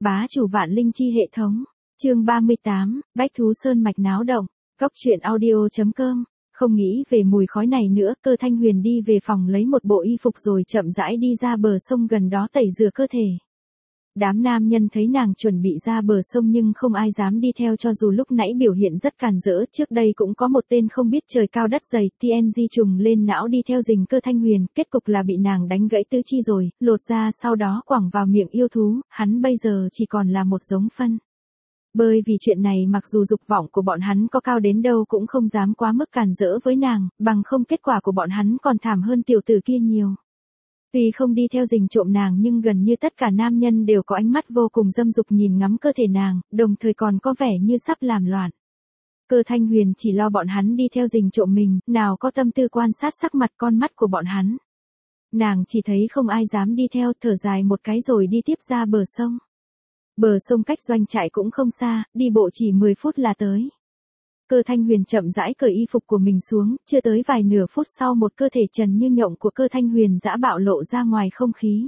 Bá chủ vạn linh chi hệ thống. Chương 38, Bách thú sơn mạch náo động. Cốc truyện audio.com. Không nghĩ về mùi khói này nữa, Cơ Thanh Huyền đi về phòng lấy một bộ y phục rồi chậm rãi đi ra bờ sông gần đó tẩy rửa cơ thể. Đám nam nhân thấy nàng chuẩn bị ra bờ sông nhưng không ai dám đi theo, cho dù lúc nãy biểu hiện rất càn rỡ. Trước đây cũng có một tên không biết trời cao đất dày TNG trùng lên não đi theo rình Cơ Thanh Huyền, kết cục là bị nàng đánh gãy tứ chi rồi, lột ra sau đó quẳng vào miệng yêu thú, hắn bây giờ chỉ còn là một giống phân. Bởi vì chuyện này mặc dù dục vọng của bọn hắn có cao đến đâu cũng không dám quá mức càn rỡ với nàng, bằng không kết quả của bọn hắn còn thảm hơn tiểu tử kia nhiều. Tuy không đi theo rình trộm nàng nhưng gần như tất cả nam nhân đều có ánh mắt vô cùng dâm dục nhìn ngắm cơ thể nàng, đồng thời còn có vẻ như sắp làm loạn. Cơ Thanh Huyền chỉ lo bọn hắn đi theo rình trộm mình, nào có tâm tư quan sát sắc mặt con mắt của bọn hắn. Nàng chỉ thấy không ai dám đi theo, thở dài một cái rồi đi tiếp ra bờ sông. Bờ sông cách doanh trại cũng không xa, đi bộ chỉ 10 phút là tới. Cơ Thanh Huyền chậm rãi cởi y phục của mình xuống, chưa tới vài nửa phút sau một cơ thể trần như nhộng của Cơ Thanh Huyền dã bạo lộ ra ngoài không khí.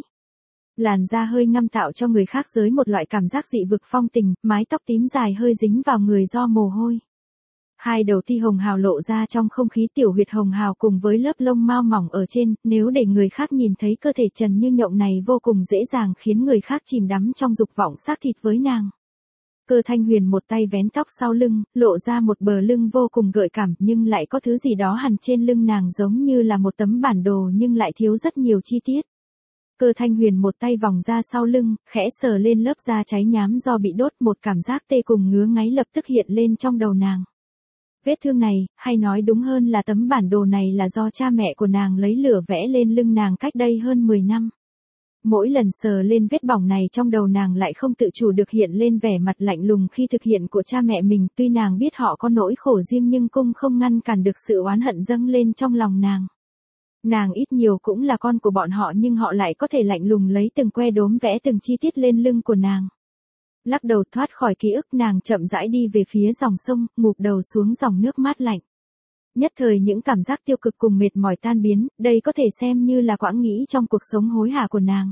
Làn da hơi ngăm tạo cho người khác giới một loại cảm giác dị vực phong tình, mái tóc tím dài hơi dính vào người do mồ hôi. Hai đầu ti hồng hào lộ ra trong không khí, tiểu huyệt hồng hào cùng với lớp lông mao mỏng ở trên, nếu để người khác nhìn thấy cơ thể trần như nhộng này vô cùng dễ dàng khiến người khác chìm đắm trong dục vọng xác thịt với nàng. Cơ Thanh Huyền một tay vén tóc sau lưng, lộ ra một bờ lưng vô cùng gợi cảm, nhưng lại có thứ gì đó hằn trên lưng nàng giống như là một tấm bản đồ nhưng lại thiếu rất nhiều chi tiết. Cơ Thanh Huyền một tay vòng ra sau lưng, khẽ sờ lên lớp da cháy nhám do bị đốt, một cảm giác tê cùng ngứa ngáy lập tức hiện lên trong đầu nàng. Vết thương này, hay nói đúng hơn là tấm bản đồ này là do cha mẹ của nàng lấy lửa vẽ lên lưng nàng cách đây hơn 10 năm. Mỗi lần sờ lên vết bỏng này trong đầu nàng lại không tự chủ được hiện lên vẻ mặt lạnh lùng khi thực hiện của cha mẹ mình, tuy nàng biết họ có nỗi khổ riêng nhưng cũng không ngăn cản được sự oán hận dâng lên trong lòng nàng. Nàng ít nhiều cũng là con của bọn họ nhưng họ lại có thể lạnh lùng lấy từng que đốm vẽ từng chi tiết lên lưng của nàng. Lắc đầu thoát khỏi ký ức, nàng chậm rãi đi về phía dòng sông, ngụp đầu xuống dòng nước mát lạnh. Nhất thời những cảm giác tiêu cực cùng mệt mỏi tan biến, đây có thể xem như là quãng nghĩ trong cuộc sống hối hả của nàng.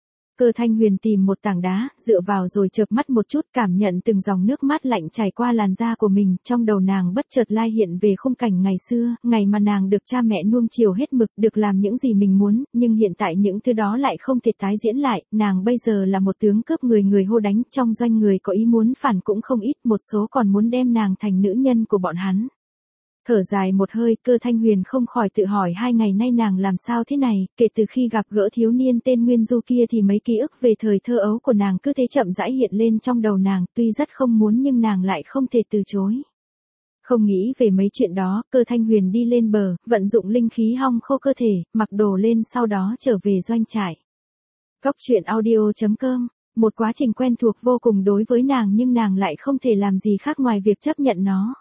Cơ Thanh Huyền tìm một tảng đá, dựa vào rồi chợp mắt một chút, cảm nhận từng dòng nước mát lạnh chảy qua làn da của mình, trong đầu nàng bất chợt lai hiện về khung cảnh ngày xưa, ngày mà nàng được cha mẹ nuông chiều hết mực, được làm những gì mình muốn, nhưng hiện tại những thứ đó lại không thể tái diễn lại, nàng bây giờ là một tướng cướp người, người hô đánh, trong doanh người có ý muốn phản cũng không ít, một số còn muốn đem nàng thành nữ nhân của bọn hắn. Thở dài một hơi, Cơ Thanh Huyền không khỏi tự hỏi 2 ngày nay nàng làm sao thế này, kể từ khi gặp gỡ thiếu niên tên Nguyên Du kia thì mấy ký ức về thời thơ ấu của nàng cứ thế chậm rãi hiện lên trong đầu nàng, tuy rất không muốn nhưng nàng lại không thể từ chối. Không nghĩ về mấy chuyện đó, Cơ Thanh Huyền đi lên bờ, vận dụng linh khí hong khô cơ thể, mặc đồ lên sau đó trở về doanh trại. Cốc truyện audio.com. Một quá trình quen thuộc vô cùng đối với nàng nhưng nàng lại không thể làm gì khác ngoài việc chấp nhận nó.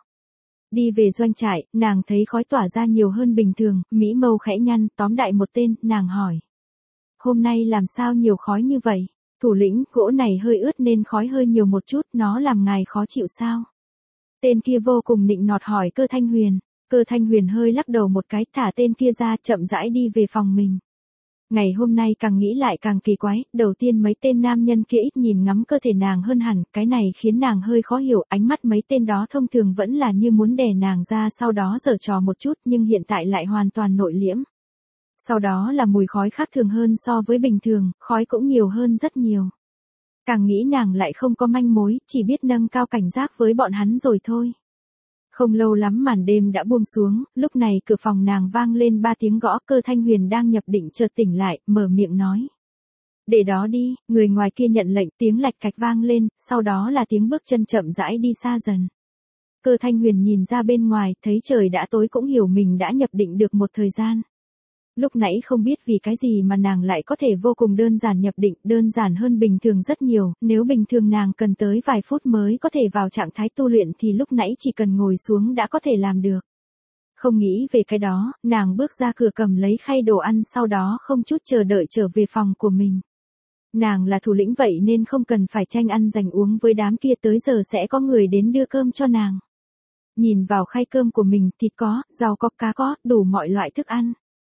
Đi về doanh trại, nàng thấy khói tỏa ra nhiều hơn bình thường, mỹ mâu khẽ nhăn, tóm đại một tên, nàng hỏi. Hôm nay làm sao nhiều khói như vậy? Thủ lĩnh, gỗ này hơi ướt nên khói hơi nhiều một chút, nó làm ngài khó chịu sao? Tên kia vô cùng nịnh nọt hỏi Cơ Thanh Huyền. Cơ Thanh Huyền hơi lắc đầu một cái, thả tên kia ra, chậm rãi đi về phòng mình. Ngày hôm nay càng nghĩ lại càng kỳ quái, đầu tiên mấy tên nam nhân kia ít nhìn ngắm cơ thể nàng hơn hẳn, cái này khiến nàng hơi khó hiểu, ánh mắt mấy tên đó thông thường vẫn là như muốn đè nàng ra sau đó giở trò một chút nhưng hiện tại lại hoàn toàn nội liễm. Sau đó là mùi khói khác thường hơn so với bình thường, khói cũng nhiều hơn rất nhiều. Càng nghĩ nàng lại không có manh mối, chỉ biết nâng cao cảnh giác với bọn hắn rồi thôi. Không lâu lắm màn đêm đã buông xuống, lúc này cửa phòng nàng vang lên 3 tiếng gõ, Cơ Thanh Huyền đang nhập định chợt tỉnh lại, mở miệng nói. Để đó đi, người ngoài kia nhận lệnh, tiếng lạch cạch vang lên, sau đó là tiếng bước chân chậm rãi đi xa dần. Cơ Thanh Huyền nhìn ra bên ngoài, thấy trời đã tối cũng hiểu mình đã nhập định được một thời gian. Lúc nãy không biết vì cái gì mà nàng lại có thể vô cùng đơn giản nhập định, đơn giản hơn bình thường rất nhiều, nếu bình thường nàng cần tới vài phút mới có thể vào trạng thái tu luyện thì lúc nãy chỉ cần ngồi xuống đã có thể làm được. Không nghĩ về cái đó, nàng bước ra cửa cầm lấy khay đồ ăn sau đó không chút chờ đợi trở về phòng của mình. Nàng là thủ lĩnh vậy nên không cần phải tranh ăn giành uống với đám kia, tới giờ sẽ có người đến đưa cơm cho nàng. Nhìn vào khay cơm của mình, thịt có, rau có, cá có, đủ mọi loại thức ăn.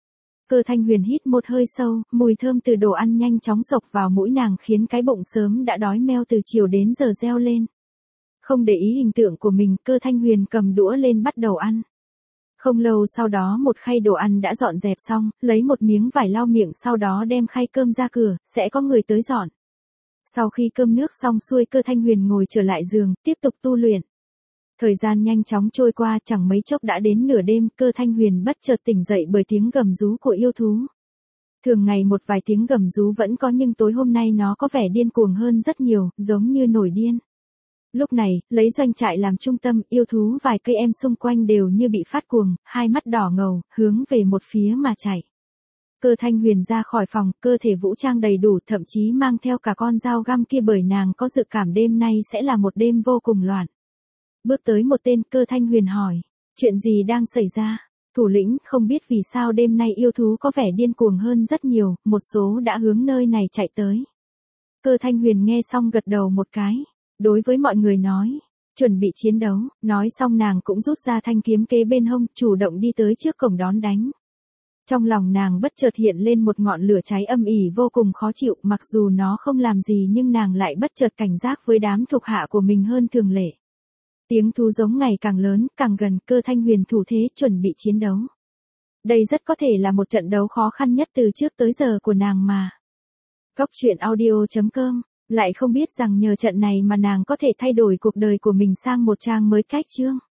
Cơ Thanh Huyền hít một hơi sâu, mùi thơm từ đồ ăn nhanh chóng xộc vào mũi nàng khiến cái bụng sớm đã đói meo từ chiều đến giờ reo lên. Không để ý hình tượng của mình, Cơ Thanh Huyền cầm đũa lên bắt đầu ăn. Không lâu sau đó một khay đồ ăn đã dọn dẹp xong, lấy một miếng vải lau miệng sau đó đem khay cơm ra cửa, sẽ có người tới dọn. Sau khi cơm nước xong xuôi, Cơ Thanh Huyền ngồi trở lại giường, tiếp tục tu luyện. Thời gian nhanh chóng trôi qua, chẳng mấy chốc đã đến nửa đêm, Cơ Thanh Huyền bất chợt tỉnh dậy bởi tiếng gầm rú của yêu thú. Thường ngày một vài tiếng gầm rú vẫn có nhưng tối hôm nay nó có vẻ điên cuồng hơn rất nhiều, giống như nổi điên. Lúc này, lấy doanh trại làm trung tâm, yêu thú vài cây em xung quanh đều như bị phát cuồng, hai mắt đỏ ngầu, hướng về một phía mà chạy. Cơ Thanh Huyền ra khỏi phòng, cơ thể vũ trang đầy đủ, thậm chí mang theo cả con dao găm kia bởi nàng có dự cảm đêm nay sẽ là một đêm vô cùng loạn. Bước tới một tên, Cơ Thanh Huyền hỏi, chuyện gì đang xảy ra? Thủ lĩnh, không biết vì sao đêm nay yêu thú có vẻ điên cuồng hơn rất nhiều, một số đã hướng nơi này chạy tới. Cơ Thanh Huyền nghe xong gật đầu một cái, đối với mọi người nói, chuẩn bị chiến đấu, nói xong nàng cũng rút ra thanh kiếm kế bên hông, chủ động đi tới trước cổng đón đánh. Trong lòng nàng bất chợt hiện lên một ngọn lửa cháy âm ỉ vô cùng khó chịu, mặc dù nó không làm gì nhưng nàng lại bất chợt cảnh giác với đám thuộc hạ của mình hơn thường lệ. Tiếng thú giống ngày càng lớn, càng gần, Cơ Thanh Huyền thủ thế chuẩn bị chiến đấu. Đây rất có thể là một trận đấu khó khăn nhất từ trước tới giờ của nàng mà. Cóc truyện audio.com, lại không biết rằng nhờ trận này mà nàng có thể thay đổi cuộc đời của mình sang một trang mới cách chương.